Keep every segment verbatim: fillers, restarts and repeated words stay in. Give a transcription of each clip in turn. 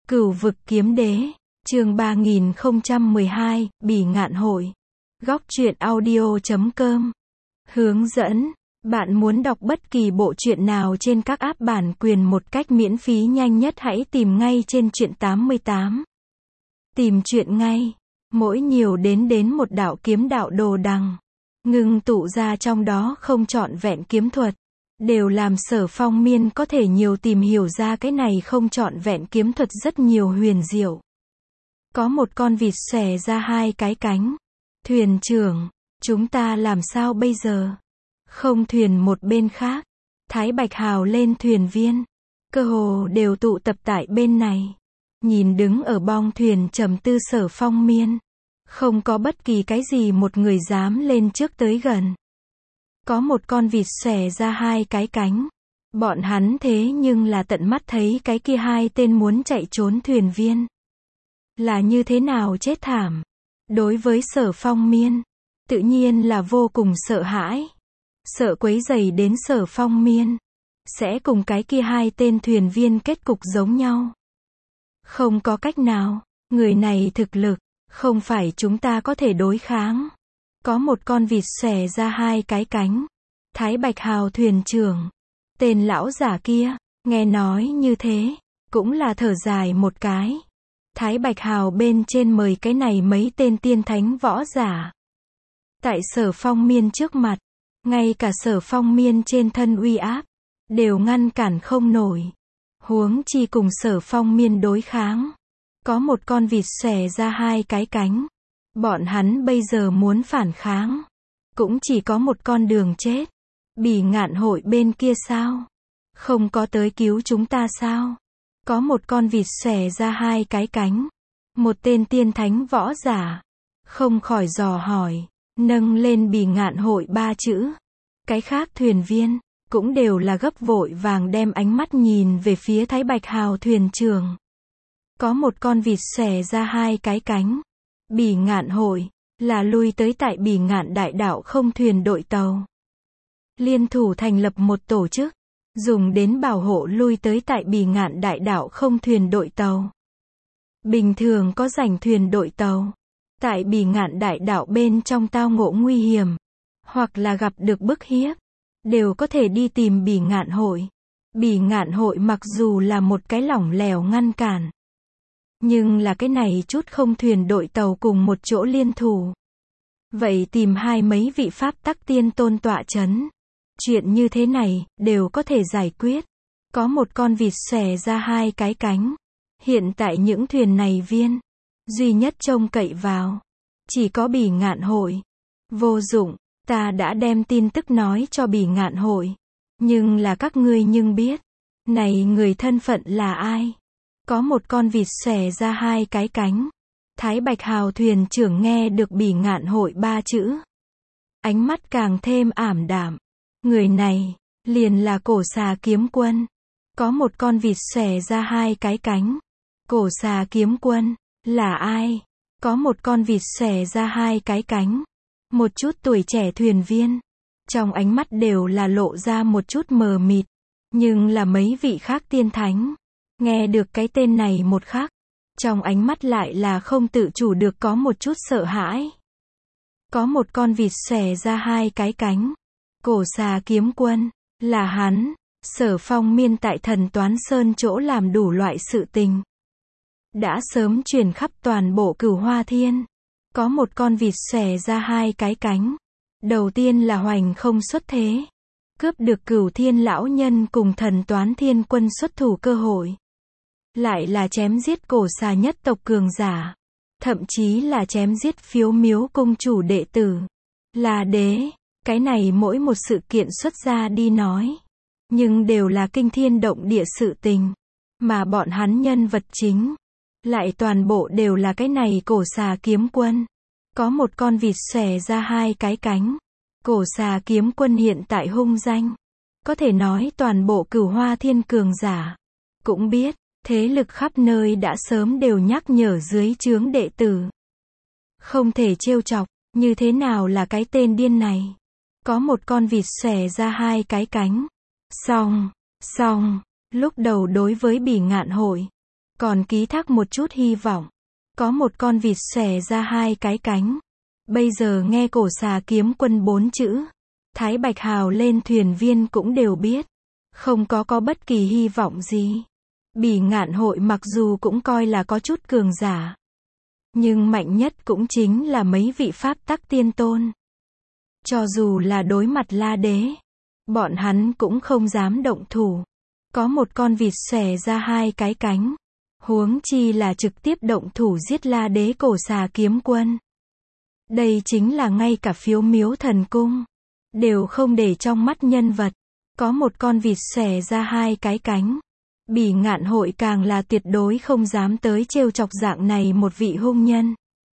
Cửu vực kiếm đế, chương ba nghìn không trăm mười hai, Bỉ Ngạn Hội. Góc truyện audio chấm com. Hướng dẫn, bạn muốn đọc bất kỳ bộ truyện nào trên các app bản quyền một cách miễn phí nhanh nhất hãy tìm ngay trên truyện tám mươi tám. Tìm truyện ngay. Mỗi nhiều đến đến một đạo kiếm đạo đồ đằng. Ngưng tụ ra trong đó không trọn vẹn kiếm thuật. Đều làm Sở Phong Miên có thể nhiều tìm hiểu ra cái này không trọn vẹn kiếm thuật rất nhiều huyền diệu. Có một con vịt xòe ra hai cái cánh. Thuyền trưởng, chúng ta làm sao bây giờ? Không thuyền một bên khác. Thái Bạch Hào lên thuyền viên. Cơ hồ đều tụ tập tại bên này. Nhìn đứng ở bong thuyền trầm tư Sở Phong Miên. Không có bất kỳ cái gì một người dám lên trước tới gần. Có một con vịt xòe ra hai cái cánh. Bọn hắn thế nhưng là tận mắt thấy cái kia hai tên muốn chạy trốn thuyền viên. Là như thế nào chết thảm. Đối với Sở Phong Miên, tự nhiên là vô cùng sợ hãi. Sợ quấy rầy đến Sở Phong Miên. Sẽ cùng cái kia hai tên thuyền viên kết cục giống nhau. Không có cách nào, người này thực lực, không phải chúng ta có thể đối kháng. Có một con vịt xòe ra hai cái cánh. Thái Bạch Hào thuyền trưởng. Tên lão giả kia, nghe nói như thế, cũng là thở dài một cái. Thái Bạch Hào bên trên mời cái này mấy tên tiên thánh võ giả. Tại Sở Phong Miên trước mặt, ngay cả Sở Phong Miên trên thân uy áp, đều ngăn cản không nổi. Huống chi cùng Sở Phong Miên đối kháng. Có một con vịt xòe ra hai cái cánh. Bọn hắn bây giờ muốn phản kháng. Cũng chỉ có một con đường chết. Bỉ Ngạn Hội bên kia sao? Không có tới cứu chúng ta sao? Có một con vịt xòe ra hai cái cánh. Một tên tiên thánh võ giả. Không khỏi dò hỏi. Nâng lên Bỉ Ngạn Hội ba chữ. Cái khác thuyền viên. Cũng đều là gấp vội vàng đem ánh mắt nhìn về phía Thái Bạch Hào thuyền trưởng. Có một con vịt xòe ra hai cái cánh. Bỉ Ngạn Hội, là lui tới tại Bỉ Ngạn Đại Đạo không thuyền đội tàu. Liên thủ thành lập một tổ chức, dùng đến bảo hộ lui tới tại Bỉ Ngạn Đại Đạo không thuyền đội tàu. Bình thường có rảnh thuyền đội tàu, tại Bỉ Ngạn Đại Đạo bên trong tao ngộ nguy hiểm, hoặc là gặp được bức hiếp, đều có thể đi tìm Bỉ Ngạn Hội. Bỉ Ngạn Hội mặc dù là một cái lỏng lẻo ngăn cản, nhưng là cái này chút không thuyền đội tàu cùng một chỗ liên thủ. Vậy tìm hai mấy vị pháp tắc tiên tôn tọa chấn. Chuyện như thế này, đều có thể giải quyết. Có một con vịt xòe ra hai cái cánh. Hiện tại những thuyền này viên, duy nhất trông cậy vào, chỉ có Bỉ Ngạn Hội. Vô dụng, ta đã đem tin tức nói cho Bỉ Ngạn Hội. Nhưng là các ngươi nhưng biết, này người thân phận là ai? Có một con vịt xòe ra hai cái cánh. Thái Bạch Hào thuyền trưởng nghe được Bỉ Ngạn Hội ba chữ. Ánh mắt càng thêm ảm đạm. Người này, liền là Cổ Xà Kiếm Quân. Có một con vịt xòe ra hai cái cánh. Cổ Xà Kiếm Quân, là ai? Có một con vịt xòe ra hai cái cánh. Một chút tuổi trẻ thuyền viên. Trong ánh mắt đều là lộ ra một chút mờ mịt. Nhưng là mấy vị khác tiên thánh. Nghe được cái tên này một khắc, trong ánh mắt lại là không tự chủ được có một chút sợ hãi. Có một con vịt xòe ra hai cái cánh. Cổ Xà Kiếm Quân, là hắn. Sở Phong Miên tại Thần Toán Sơn chỗ làm đủ loại sự tình. Đã sớm truyền khắp toàn bộ Cửu Hoa Thiên. Có một con vịt xòe ra hai cái cánh. Đầu tiên là hoành không xuất thế. Cướp được Cửu Thiên lão nhân cùng Thần Toán Thiên quân xuất thủ cơ hội. Lại là chém giết cổ xà nhất tộc cường giả. Thậm chí là chém giết Phiếu Miếu cung chủ đệ tử. Là đế. Cái này mỗi một sự kiện xuất ra đi nói. Nhưng đều là kinh thiên động địa sự tình. Mà bọn hắn nhân vật chính. Lại toàn bộ đều là cái này Cổ Xà Kiếm Quân. Có một con vịt xòe ra hai cái cánh. Cổ Xà Kiếm Quân hiện tại hung danh. Có thể nói toàn bộ Cửu Hoa Thiên cường giả. Cũng biết. Thế lực khắp nơi đã sớm đều nhắc nhở dưới trướng đệ tử. Không thể trêu chọc, như thế nào là cái tên điên này? Có một con vịt xòe ra hai cái cánh. Xong, xong, lúc đầu đối với Bỉ Ngạn Hội, còn ký thác một chút hy vọng. Có một con vịt xòe ra hai cái cánh. Bây giờ nghe cổ xà kiếm quân bốn chữ, Thái Bạch Hào lên thuyền viên cũng đều biết. Không có có bất kỳ hy vọng gì. Bỉ Ngạn Hội mặc dù cũng coi là có chút cường giả. Nhưng mạnh nhất cũng chính là mấy vị pháp tắc tiên tôn. Cho dù là đối mặt La Đế, bọn hắn cũng không dám động thủ. Có một con vịt xòe ra hai cái cánh. Huống chi là trực tiếp động thủ giết La Đế cổ xà kiếm quân. Đây chính là ngay cả Phiếu Miếu Thần Cung đều không để trong mắt nhân vật. Có một con vịt xòe ra hai cái cánh. Bỉ Ngạn Hội càng là tuyệt đối không dám tới trêu chọc dạng này một vị hung nhân.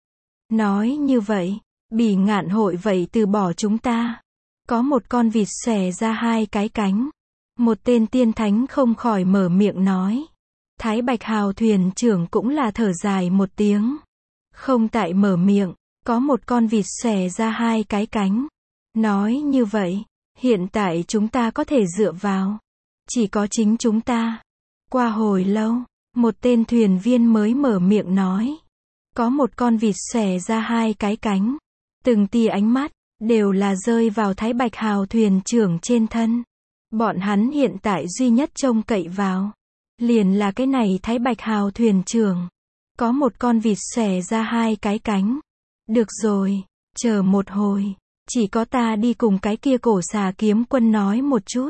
Nói như vậy, Bỉ Ngạn Hội vậy từ bỏ chúng ta. Có một con vịt xòe ra hai cái cánh. Một tên tiên thánh không khỏi mở miệng nói. Thái Bạch Hào thuyền trưởng cũng là thở dài một tiếng. Không tại mở miệng, có một con vịt xòe ra hai cái cánh. Nói như vậy, hiện tại chúng ta có thể dựa vào. Chỉ có chính chúng ta. Qua hồi lâu, một tên thuyền viên mới mở miệng nói. Có một con vịt xòe ra hai cái cánh. Từng tia ánh mắt, đều là rơi vào Thái Bạch Hào thuyền trưởng trên thân. Bọn hắn hiện tại duy nhất trông cậy vào. Liền là cái này Thái Bạch Hào thuyền trưởng. Có một con vịt xòe ra hai cái cánh. Được rồi, chờ một hồi. Chỉ có ta đi cùng cái kia cổ xà kiếm quân nói một chút.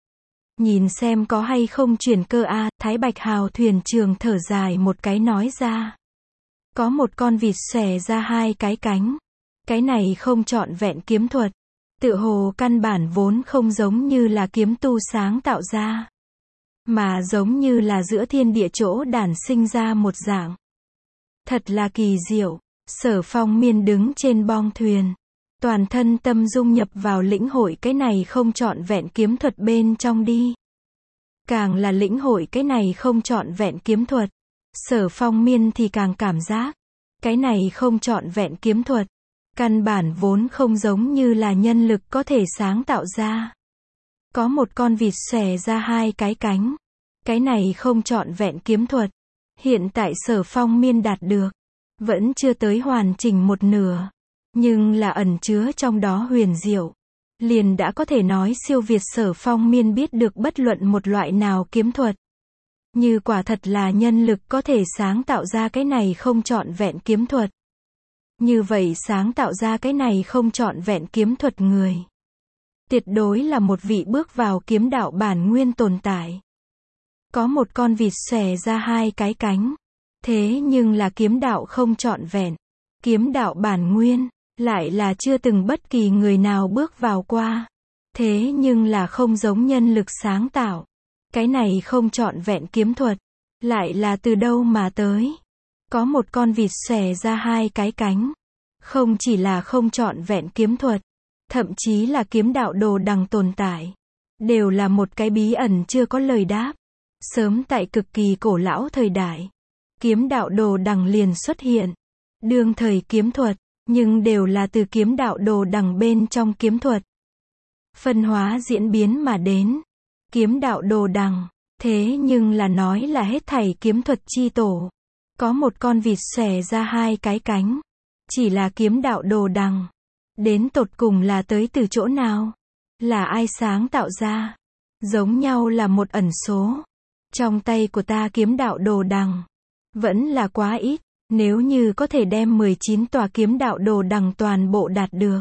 Nhìn xem có hay không chuyển cơ a à, Thái Bạch Hào thuyền trưởng thở dài một cái nói ra. Có một con vịt xòe ra hai cái cánh. Cái này không trọn vẹn kiếm thuật. Tự hồ căn bản vốn không giống như là kiếm tu sáng tạo ra. Mà giống như là giữa thiên địa chỗ đản sinh ra một dạng. Thật là kỳ diệu. Sở Phong Miên đứng trên bong thuyền. Toàn thân tâm dung nhập vào lĩnh hội cái này không trọn vẹn kiếm thuật bên trong đi. Càng là lĩnh hội cái này không trọn vẹn kiếm thuật. Sở Phong Miên thì càng cảm giác. Cái này không trọn vẹn kiếm thuật. Căn bản vốn không giống như là nhân lực có thể sáng tạo ra. Có một con vịt xòe ra hai cái cánh. Cái này không trọn vẹn kiếm thuật. Hiện tại Sở Phong Miên đạt được. Vẫn chưa tới hoàn chỉnh một nửa. Nhưng là ẩn chứa trong đó huyền diệu. Liền đã có thể nói siêu việt Sở Phong Miên biết được bất luận một loại nào kiếm thuật. Như quả thật là nhân lực có thể sáng tạo ra cái này không trọn vẹn kiếm thuật. Như vậy sáng tạo ra cái này không trọn vẹn kiếm thuật người. Tuyệt đối là một vị bước vào kiếm đạo bản nguyên tồn tại. Có một con vịt xòe ra hai cái cánh. Thế nhưng là kiếm đạo không trọn vẹn. Kiếm đạo bản nguyên. Lại là chưa từng bất kỳ người nào bước vào qua. Thế nhưng là không giống nhân lực sáng tạo. Cái này không trọn vẹn kiếm thuật. Lại là từ đâu mà tới. Có một con vịt xòe ra hai cái cánh. Không chỉ là không trọn vẹn kiếm thuật. Thậm chí là kiếm đạo đồ đằng tồn tại. Đều là một cái bí ẩn chưa có lời đáp. Sớm tại cực kỳ cổ lão thời đại. Kiếm đạo đồ đằng liền xuất hiện. Đương thời kiếm thuật. Nhưng đều là từ kiếm đạo đồ đằng bên trong kiếm thuật. Phân hóa diễn biến mà đến. Kiếm đạo đồ đằng. Thế nhưng là nói là hết thảy kiếm thuật chi tổ. Có một con vịt xòe ra hai cái cánh. Chỉ là kiếm đạo đồ đằng. Đến tột cùng là tới từ chỗ nào? Là ai sáng tạo ra? Giống nhau là một ẩn số. Trong tay của ta kiếm đạo đồ đằng. Vẫn là quá ít. Nếu như có thể đem mười chín tòa kiếm đạo đồ đằng toàn bộ đạt được.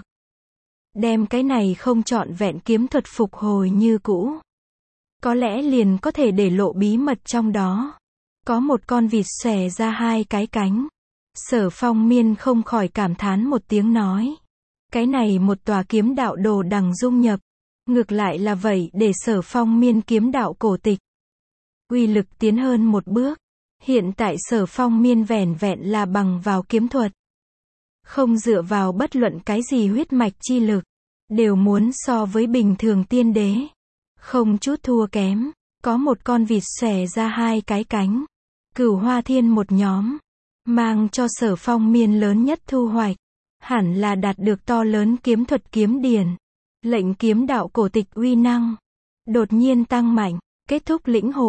Đem cái này không trọn vẹn kiếm thuật phục hồi như cũ. Có lẽ liền có thể để lộ bí mật trong đó. Có một con vịt xòe ra hai cái cánh. Sở Phong Miên không khỏi cảm thán một tiếng nói. Cái này một tòa kiếm đạo đồ đằng dung nhập. Ngược lại là vậy để Sở Phong Miên kiếm đạo cổ tịch. Uy lực tiến hơn một bước. Hiện tại Sở Phong Miên vẻn vẹn là bằng vào kiếm thuật. Không dựa vào bất luận cái gì huyết mạch chi lực. Đều muốn so với bình thường tiên đế. Không chút thua kém. Có một con vịt xòe ra hai cái cánh. Cửu Hoa Thiên một nhóm. Mang cho Sở Phong Miên lớn nhất thu hoạch. Hẳn là đạt được to lớn kiếm thuật kiếm điển. Lệnh kiếm đạo cổ tịch uy năng. Đột nhiên tăng mạnh. Kết thúc lĩnh hội.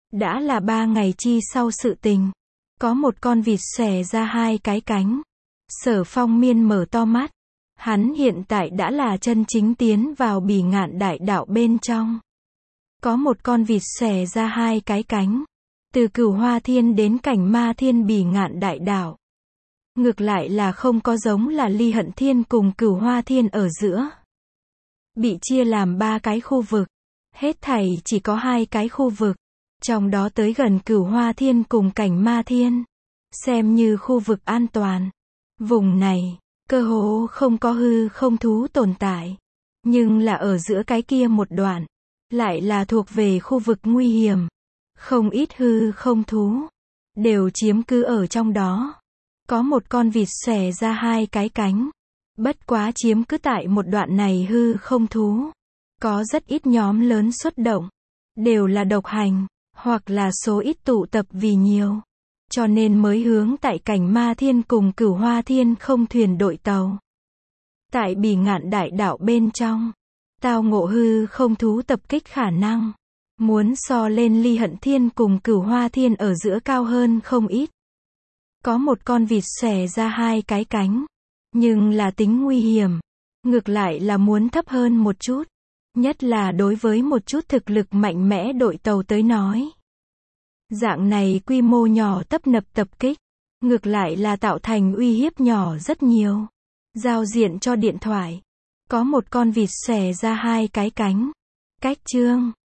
Đã là ba ngày chi sau sự tình. Có một con vịt xòe ra hai cái cánh. Sở Phong Miên mở to mắt. Hắn hiện tại đã là chân chính tiến vào bỉ ngạn đại đạo bên trong. Có một con vịt xòe ra hai cái cánh. Từ Cửu Hoa Thiên đến Cảnh Ma Thiên bỉ ngạn đại đạo. Ngược lại là không có giống là Ly Hận Thiên cùng Cửu Hoa Thiên ở giữa. Bị chia làm ba cái khu vực. Hết thảy chỉ có hai cái khu vực. Trong đó tới gần Cửu Hoa Thiên cùng Cảnh Ma Thiên. Xem như khu vực an toàn. Vùng này, cơ hồ không có hư không thú tồn tại. Nhưng là ở giữa cái kia một đoạn. Lại là thuộc về khu vực nguy hiểm. Không ít hư không thú. Đều chiếm cứ ở trong đó. Có một con vịt xòe ra hai cái cánh. Bất quá chiếm cứ tại một đoạn này hư không thú. Có rất ít nhóm lớn xuất động. Đều là độc hành. Hoặc là số ít tụ tập vì nhiều. Cho nên mới hướng tại Cảnh Ma Thiên cùng Cửu Hoa Thiên không thuyền đội tàu. Tại bỉ ngạn đại đạo bên trong. Tao ngộ hư không thú tập kích khả năng. Muốn so lên Ly Hận Thiên cùng Cửu Hoa Thiên ở giữa cao hơn không ít. Có một con vịt xòe ra hai cái cánh. Nhưng là tính nguy hiểm. Ngược lại là muốn thấp hơn một chút. Nhất là đối với một chút thực lực mạnh mẽ đội tàu tới nói. Dạng này quy mô nhỏ tấp nập tập kích. Ngược lại là tạo thành uy hiếp nhỏ rất nhiều. Giao diện cho điện thoại. Có một con vịt xòe ra hai cái cánh. Cách chương.